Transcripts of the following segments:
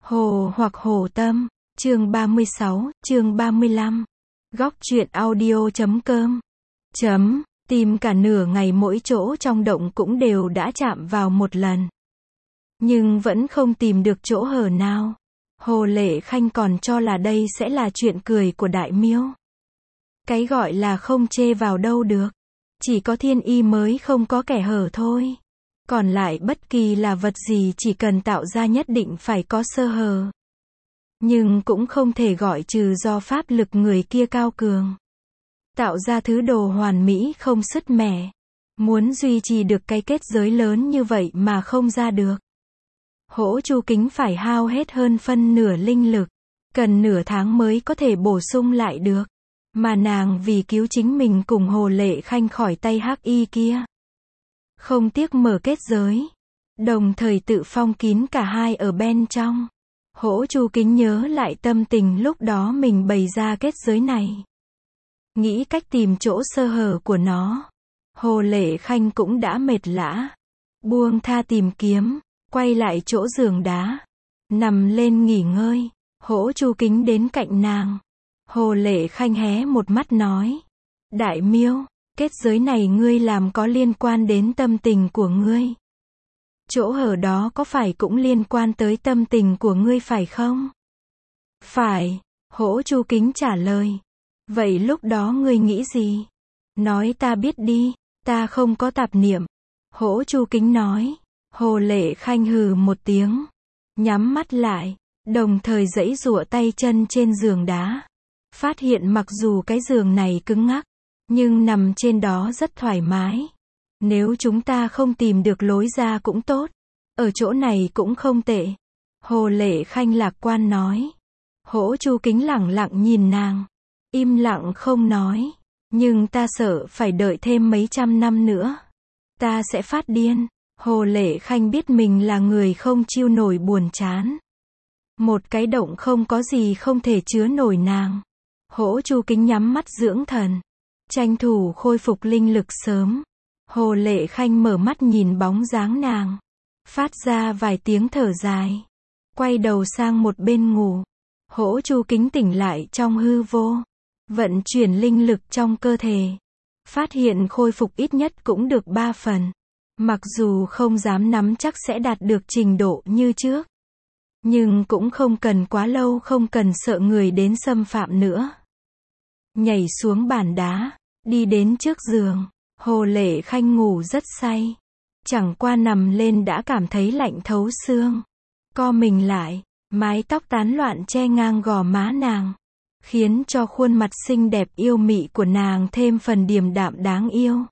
Hồ hoặc Hồ Tâm, chương 36, chương 35. Góc truyện audio.com. Tìm cả nửa ngày mỗi chỗ trong động cũng đều đã chạm vào một lần. Nhưng vẫn không tìm được chỗ hở nào. Hồ Lệ Khanh còn cho là đây sẽ là chuyện cười của Đại Miêu. Cái gọi là không chê vào đâu được. Chỉ có thiên y mới không có kẻ hở thôi. Còn lại bất kỳ là vật gì chỉ cần tạo ra nhất định phải có sơ hở. Nhưng cũng không thể gọi trừ do pháp lực người kia cao cường. Tạo ra thứ đồ hoàn mỹ không sứt mẻ. Muốn duy trì được cái kết giới lớn như vậy mà không ra được. Hỗ Chu Kính phải hao hết hơn phân nửa linh lực. Cần nửa tháng mới có thể bổ sung lại được. Mà nàng vì cứu chính mình cùng Hồ Lệ Khanh khỏi tay hắc y kia. Không tiếc mở kết giới. Đồng thời tự phong kín cả hai ở bên trong. Hỗ Chu Kính nhớ lại tâm tình lúc đó mình bày ra kết giới này. Nghĩ cách tìm chỗ sơ hở của nó. Hồ Lệ Khanh cũng đã mệt lả. Buông tha tìm kiếm. Quay lại chỗ giường đá. Nằm lên nghỉ ngơi. Hỗ Chu Kính đến cạnh nàng. Hồ Lệ Khanh hé một mắt nói. Đại Miêu, kết giới này ngươi làm có liên quan đến tâm tình của ngươi. Chỗ hở đó có phải cũng liên quan tới tâm tình của ngươi phải không? Phải, Hỗ Chu Kính trả lời. Vậy lúc đó ngươi nghĩ gì? Nói ta biết đi, ta không có tạp niệm. Hỗ Chu Kính nói. Hồ Lệ Khanh hừ một tiếng. Nhắm mắt lại, đồng thời giãy giụa tay chân trên giường đá. Phát hiện mặc dù cái giường này cứng ngắc, nhưng nằm trên đó rất thoải mái. Nếu chúng ta không tìm được lối ra cũng tốt. Ở chỗ này cũng không tệ. Hồ Lệ Khanh lạc quan nói. Hỗ Chu Kính lẳng lặng nhìn nàng. Im lặng không nói. Nhưng ta sợ phải đợi thêm mấy trăm năm nữa. Ta sẽ phát điên. Hồ Lệ Khanh biết mình là người không chịu nổi buồn chán. Một cái động không có gì không thể chứa nổi nàng. Hỗ Chu Kính nhắm mắt dưỡng thần. Tranh thủ khôi phục linh lực sớm. Hồ Lệ Khanh mở mắt nhìn bóng dáng nàng. Phát ra vài tiếng thở dài. Quay đầu sang một bên ngủ. Hỗ Chu Kính tỉnh lại trong hư vô. Vận chuyển linh lực trong cơ thể. Phát hiện khôi phục ít nhất cũng được 3 phần. Mặc dù không dám nắm chắc sẽ đạt được trình độ như trước. Nhưng cũng không cần quá lâu, không cần sợ người đến xâm phạm nữa. Nhảy xuống bàn đá. Đi đến trước giường. Hồ Lệ Khanh ngủ rất say. Chẳng qua nằm lên đã cảm thấy lạnh thấu xương. Co mình lại. Mái tóc tán loạn che ngang gò má nàng. Khiến cho khuôn mặt xinh đẹp yêu mị của nàng thêm phần điềm đạm đáng yêu.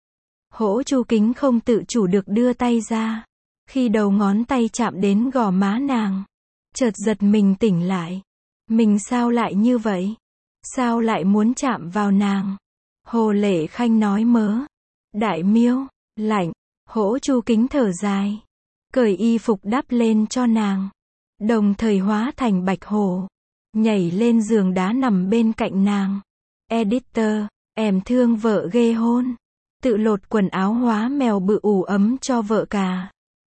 Hỗ Chu Kính không tự chủ được đưa tay ra. Khi đầu ngón tay chạm đến gò má nàng. Chợt giật mình tỉnh lại. Mình sao lại như vậy? Sao lại muốn chạm vào nàng? Hồ Lệ Khanh nói mớ. Đại Miêu, lạnh. Hỗ Chu Kính thở dài. Cởi y phục đắp lên cho nàng. Đồng thời hóa thành bạch hổ. Nhảy lên giường đá nằm bên cạnh nàng. Editor, em thương vợ ghê hôn. Tự lột quần áo hóa mèo bự ủ ấm cho vợ cả.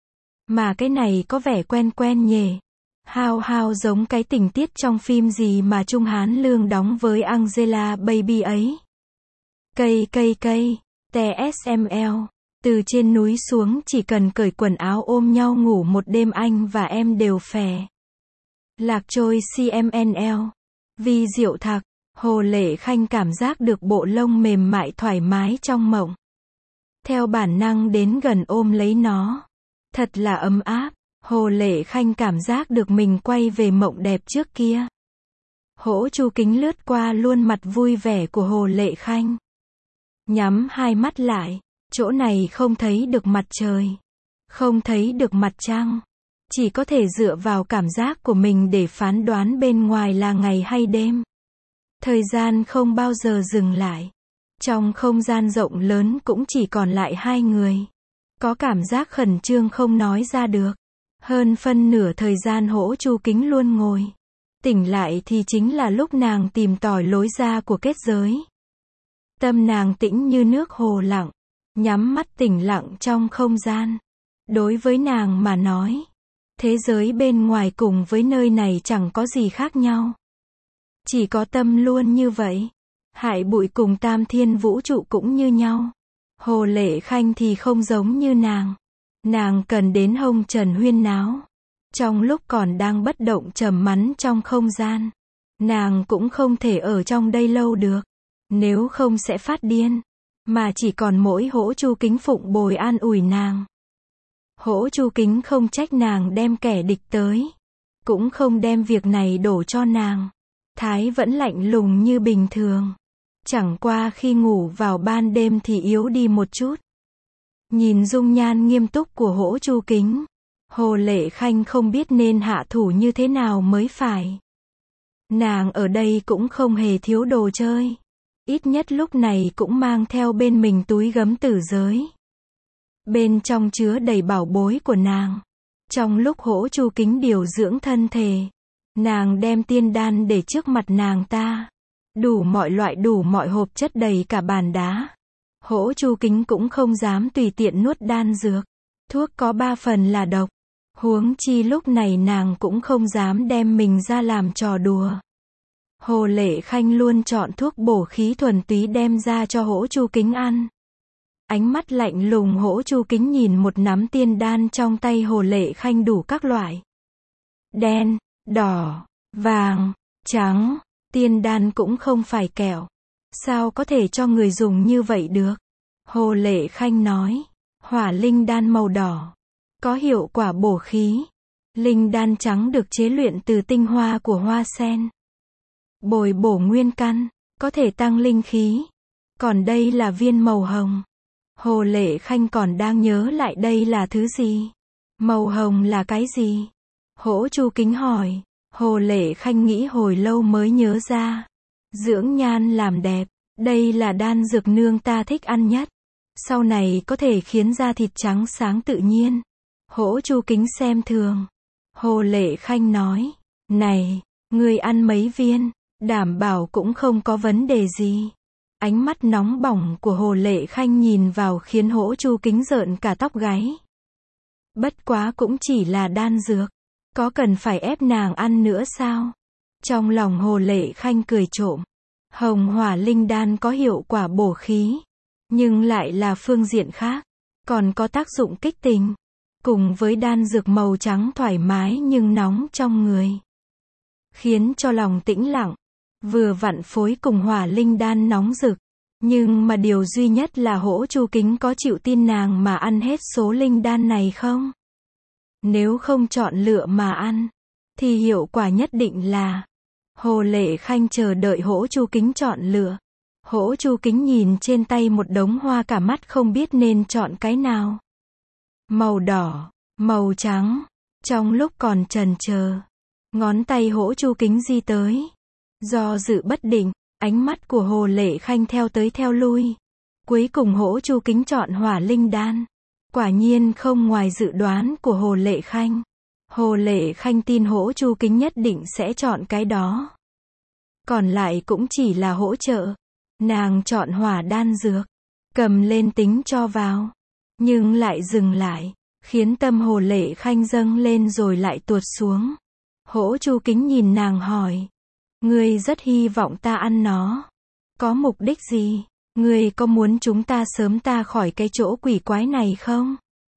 Mà cái này có vẻ quen quen nhỉ. Hao giống cái tình tiết trong phim gì mà Trung Hán Lương đóng với Angela Baby ấy. Cây, TSML. Từ trên núi xuống chỉ cần cởi quần áo ôm nhau ngủ một đêm anh và em đều phè. Lạc trôi CMNL. Vì diệu thạc. Hồ Lệ Khanh cảm giác được bộ lông mềm mại thoải mái trong mộng. Theo bản năng đến gần ôm lấy nó. Thật là ấm áp. Hồ Lệ Khanh cảm giác được mình quay về mộng đẹp trước kia. Hỗ Chu Kính lướt qua luôn mặt vui vẻ của Hồ Lệ Khanh. Nhắm hai mắt lại. Chỗ này không thấy được mặt trời. Không thấy được mặt trăng. Chỉ có thể dựa vào cảm giác của mình để phán đoán bên ngoài là ngày hay đêm. Thời gian không bao giờ dừng lại. Trong không gian rộng lớn cũng chỉ còn lại hai người. Có cảm giác khẩn trương không nói ra được. Hơn phân nửa thời gian Hỗ Chu Kính luôn ngồi. Tỉnh lại thì chính là lúc nàng tìm tòi lối ra của kết giới. Tâm nàng tĩnh như nước hồ lặng. Nhắm mắt tĩnh lặng trong không gian. Đối với nàng mà nói, Thế giới bên ngoài cùng với nơi này chẳng có gì khác nhau. Chỉ có tâm luôn như vậy. Hải bụi cùng tam thiên vũ trụ cũng như nhau. Hồ Lệ Khanh thì không giống như nàng. Nàng cần đến hồng trần huyên náo. Trong lúc còn đang bất động trầm mắn trong không gian. Nàng cũng không thể ở trong đây lâu được. Nếu không sẽ phát điên. Mà chỉ còn mỗi Hỗ Chu Kính phụng bồi an ủi nàng. Hỗ Chu Kính không trách nàng đem kẻ địch tới. Cũng không đem việc này đổ cho nàng. Thái vẫn lạnh lùng như bình thường. Chẳng qua khi ngủ vào ban đêm thì yếu đi một chút. Nhìn dung nhan nghiêm túc của Hỗ Chu Kính. Hồ Lệ Khanh không biết nên hạ thủ như thế nào mới phải. Nàng ở đây cũng không hề thiếu đồ chơi. Ít nhất lúc này cũng mang theo bên mình túi gấm tử giới. Bên trong chứa đầy bảo bối của nàng. Trong lúc Hỗ Chu Kính điều dưỡng thân thể, nàng đem tiên đan để trước mặt nàng ta. Đủ mọi loại đủ mọi hộp chất đầy cả bàn đá. Hỗ Chu Kính cũng không dám tùy tiện nuốt đan dược. Thuốc có 3 phần là độc. Huống chi lúc này nàng cũng không dám đem mình ra làm trò đùa. Hồ Lệ Khanh luôn chọn thuốc bổ khí thuần túy đem ra cho Hỗ Chu Kính ăn. Ánh mắt lạnh lùng Hỗ Chu Kính nhìn một nắm tiên đan trong tay Hồ Lệ Khanh đủ các loại. Đen, đỏ, vàng, trắng, tiên đan cũng không phải kẹo. Sao có thể cho người dùng như vậy được? Hồ Lệ Khanh nói, hỏa linh đan màu đỏ, có hiệu quả bổ khí. Linh đan trắng được chế luyện từ tinh hoa của hoa sen. Bồi bổ nguyên căn, có thể tăng linh khí. Còn đây là viên màu hồng. Hồ Lệ Khanh còn đang nhớ lại đây là thứ gì? Màu hồng là cái gì? Hỗ Chu Kính hỏi. Hồ Lệ Khanh nghĩ hồi lâu mới nhớ ra. Dưỡng nhan làm đẹp. Đây là đan dược nương ta thích ăn nhất. Sau này có thể khiến da thịt trắng sáng tự nhiên. Hỗ Chu Kính xem thường. Hồ Lệ Khanh nói. Này, ngươi ăn mấy viên, đảm bảo cũng không có vấn đề gì. Ánh mắt nóng bỏng của Hồ Lệ Khanh nhìn vào khiến Hỗ Chu Kính rợn cả tóc gáy. Bất quá cũng chỉ là đan dược. Có cần phải ép nàng ăn nữa sao? Trong lòng Hồ Lệ Khanh cười trộm. Hồng hỏa linh đan có hiệu quả bổ khí. Nhưng lại là phương diện khác. Còn có tác dụng kích tình. Cùng với đan dược màu trắng thoải mái nhưng nóng trong người. Khiến cho lòng tĩnh lặng. Vừa vặn phối cùng hỏa linh đan nóng rực. Nhưng mà điều duy nhất là Hỗ Chu Kính có chịu tin nàng mà ăn hết số linh đan này không? Nếu không chọn lựa mà ăn, thì hiệu quả nhất định là. Hồ Lệ Khanh chờ đợi Hỗ Chu Kính chọn lựa. Hỗ Chu Kính nhìn trên tay một đống hoa cả mắt không biết nên chọn cái nào. Màu đỏ, màu trắng. Trong lúc còn chần chờ, ngón tay Hỗ Chu Kính di tới. Do dự bất định, ánh mắt của Hồ Lệ Khanh theo tới theo lui. Cuối cùng Hỗ Chu Kính chọn hỏa linh đan. Quả nhiên không ngoài dự đoán của Hồ Lệ Khanh. Hồ Lệ Khanh tin Hỗ Chu Kính nhất định sẽ chọn cái đó. Còn lại cũng chỉ là hỗ trợ. Nàng chọn hỏa đan dược. Cầm lên tính cho vào. Nhưng lại dừng lại. Khiến tâm Hồ Lệ Khanh dâng lên rồi lại tuột xuống. Hỗ Chu Kính nhìn nàng hỏi. Ngươi rất hy vọng ta ăn nó. Có mục đích gì? Ngươi có muốn chúng ta sớm ta khỏi cái chỗ quỷ quái này không?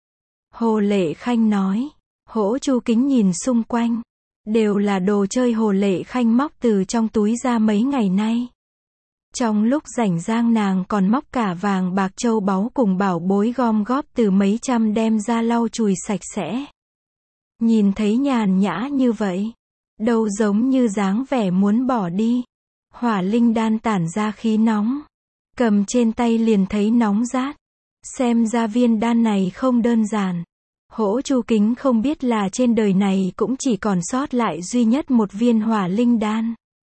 Hồ Lệ Khanh nói. Hỗ Chu Kính nhìn xung quanh. Đều là đồ chơi Hồ Lệ Khanh móc từ trong túi ra mấy ngày nay. Trong lúc rảnh rang nàng còn móc cả vàng bạc châu báu cùng bảo bối gom góp từ mấy trăm đem ra lau chùi sạch sẽ. Nhìn thấy nhàn nhã như vậy. Đâu giống như dáng vẻ muốn bỏ đi. Hỏa linh đan tản ra khí nóng. Cầm trên tay liền thấy nóng rát. Xem ra viên đan này không đơn giản. Hỗ Chu Kính không biết là trên đời này cũng chỉ còn sót lại duy nhất một viên hỏa linh đan.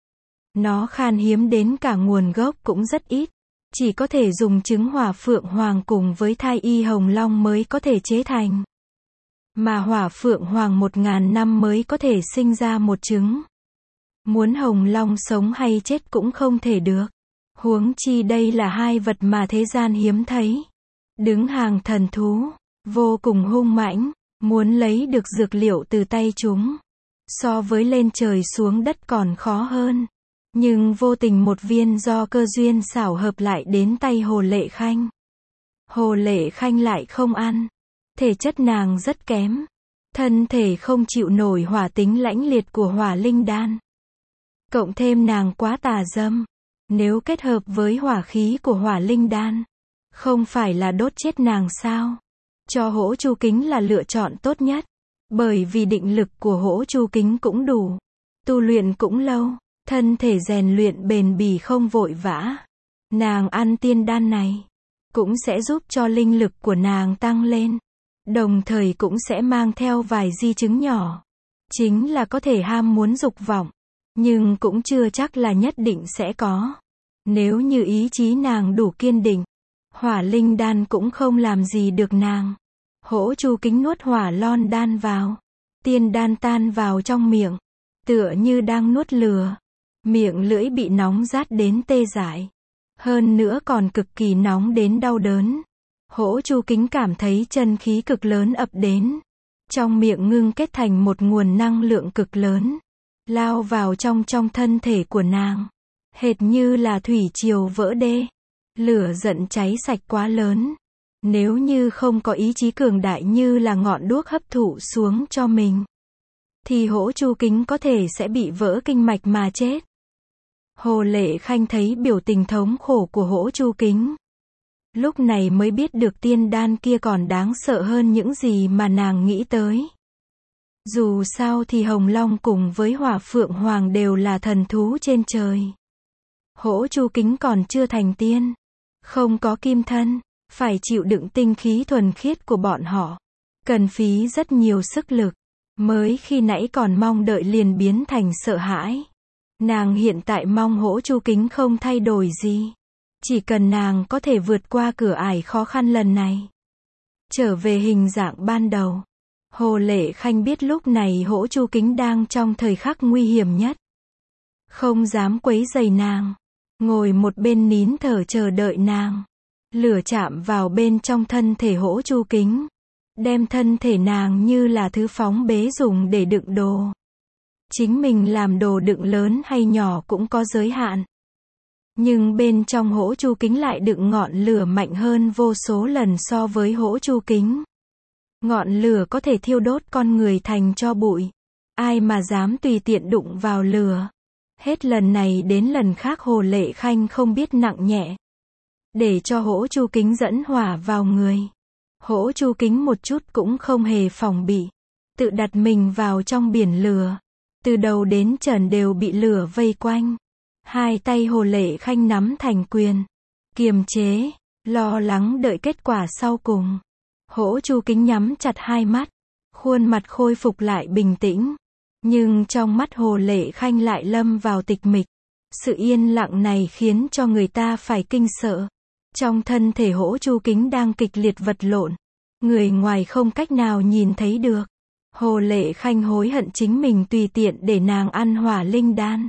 Nó khan hiếm đến cả nguồn gốc cũng rất ít. Chỉ có thể dùng trứng hỏa phượng hoàng cùng với thai y hồng long mới có thể chế thành. Mà hỏa phượng hoàng 1000 năm mới có thể sinh ra một trứng. Muốn hồng long sống hay chết cũng không thể được. Huống chi đây là hai vật mà thế gian hiếm thấy. Đứng hàng thần thú, vô cùng hung mãnh, Muốn lấy được dược liệu từ tay chúng, so với lên trời xuống đất còn khó hơn. Nhưng vô tình một viên do cơ duyên xảo hợp lại đến tay Hồ Lệ Khanh. Hồ Lệ Khanh lại không ăn. Thể chất nàng rất kém. Thân thể không chịu nổi hỏa tính lãnh liệt của hỏa linh đan. Cộng thêm nàng quá tà dâm. Nếu kết hợp với hỏa khí của hỏa linh đan, không phải là đốt chết nàng sao? Cho Hỗ Chu Kính là lựa chọn tốt nhất. Bởi vì định lực của Hỗ Chu Kính cũng đủ. Tu luyện cũng lâu. Thân thể rèn luyện bền bỉ không vội vã. Nàng ăn tiên đan này cũng sẽ giúp cho linh lực của nàng tăng lên. Đồng thời cũng sẽ mang theo vài di chứng nhỏ. Chính là có thể ham muốn dục vọng. Nhưng cũng chưa chắc là nhất định sẽ có. Nếu như ý chí nàng đủ kiên định, hỏa linh đan cũng không làm gì được nàng. Hỗ Chu Kính nuốt hỏa lon đan vào. Tiên đan tan vào trong miệng. Tựa như đang nuốt lửa. Miệng lưỡi bị nóng rát đến tê dại. Hơn nữa còn cực kỳ nóng đến đau đớn. Hỗ Chu Kính cảm thấy chân khí cực lớn ập đến. Trong miệng ngưng kết thành một nguồn năng lượng cực lớn. Lao vào trong thân thể của nàng. Hệt như là thủy triều vỡ đê. Lửa giận cháy sạch quá lớn. Nếu như không có ý chí cường đại như là ngọn đuốc hấp thụ xuống cho mình, thì Hỗ Chu Kính có thể sẽ bị vỡ kinh mạch mà chết. Hồ Lệ Khanh thấy biểu tình thống khổ của Hỗ Chu Kính. Lúc này mới biết được tiên đan kia còn đáng sợ hơn những gì mà nàng nghĩ tới. Dù sao thì Hồng Long cùng với Hỏa Phượng Hoàng đều là thần thú trên trời. Hỗ Chu Kính còn chưa thành tiên. Không có kim thân. Phải chịu đựng tinh khí thuần khiết của bọn họ. Cần phí rất nhiều sức lực. Mới khi nãy còn mong đợi liền biến thành sợ hãi. Nàng hiện tại mong Hỗ Chu Kính không thay đổi gì. Chỉ cần nàng có thể vượt qua cửa ải khó khăn lần này. Trở về hình dạng ban đầu. Hồ Lệ Khanh biết lúc này Hỗ Chu Kính đang trong thời khắc nguy hiểm nhất. Không dám quấy rầy nàng. Ngồi một bên nín thở chờ đợi nàng. Lửa chạm vào bên trong thân thể Hỗ Chu Kính. Đem thân thể nàng như là thứ phóng bế dùng để đựng đồ. Chính mình làm đồ đựng lớn hay nhỏ cũng có giới hạn. Nhưng bên trong Hỗ Chu Kính lại đựng ngọn lửa mạnh hơn vô số lần so với Hỗ Chu Kính. Ngọn lửa có thể thiêu đốt con người thành tro bụi. Ai mà dám tùy tiện đụng vào lửa. Hết lần này đến lần khác Hồ Lệ Khanh không biết nặng nhẹ. Để cho Hỗ Chu Kính dẫn hỏa vào người. Hỗ Chu Kính một chút cũng không hề phòng bị. Tự đặt mình vào trong biển lửa. Từ đầu đến trần đều bị lửa vây quanh. Hai tay Hồ Lệ Khanh nắm thành quyền. Kiềm chế, lo lắng đợi kết quả sau cùng. Hỗ Chu Kính nhắm chặt hai mắt. Khuôn mặt khôi phục lại bình tĩnh. Nhưng trong mắt Hồ Lệ Khanh lại lâm vào tịch mịch. Sự yên lặng này khiến cho người ta phải kinh sợ. Trong thân thể Hỗ Chu Kính đang kịch liệt vật lộn. Người ngoài không cách nào nhìn thấy được. Hồ Lệ Khanh hối hận chính mình tùy tiện để nàng ăn hỏa linh đan.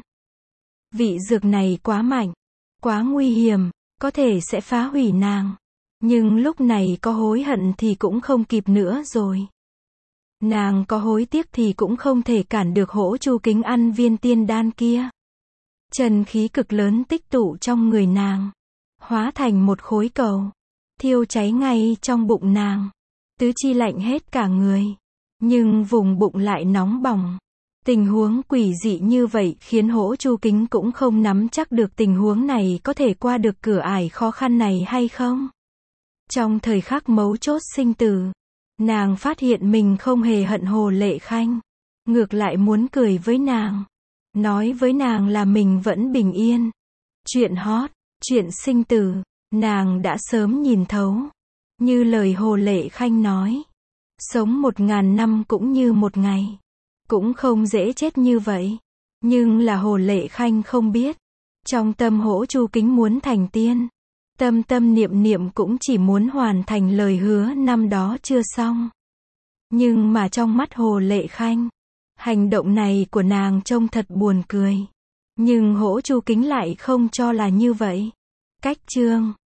Vị dược này quá mạnh, quá nguy hiểm, có thể sẽ phá hủy nàng. Nhưng lúc này có hối hận thì cũng không kịp nữa rồi. Nàng có hối tiếc thì cũng không thể cản được Hỗ Chu Kính ăn viên tiên đan kia. Chân khí cực lớn tích tụ trong người nàng. Hóa thành một khối cầu. Thiêu cháy ngay trong bụng nàng. Tứ chi lạnh hết cả người. Nhưng vùng bụng lại nóng bỏng. Tình huống quỷ dị như vậy khiến Hỗ Chu Kính cũng không nắm chắc được tình huống này có thể qua được cửa ải khó khăn này hay không. Trong thời khắc mấu chốt sinh tử, nàng phát hiện mình không hề hận Hồ Lệ Khanh. Ngược lại muốn cười với nàng. Nói với nàng là mình vẫn bình yên. Chuyện hot, chuyện sinh tử, nàng đã sớm nhìn thấu. Như lời Hồ Lệ Khanh nói. Sống 1000 năm cũng như một ngày. Cũng không dễ chết như vậy. Nhưng là Hồ Lệ Khanh không biết. Trong tâm Hỗ Chu Kính muốn thành tiên. Tâm tâm niệm niệm cũng chỉ muốn hoàn thành lời hứa năm đó chưa xong. Nhưng mà trong mắt Hồ Lệ Khanh, hành động này của nàng trông thật buồn cười. Nhưng Hỗ Chu Kính lại không cho là như vậy. Cách chương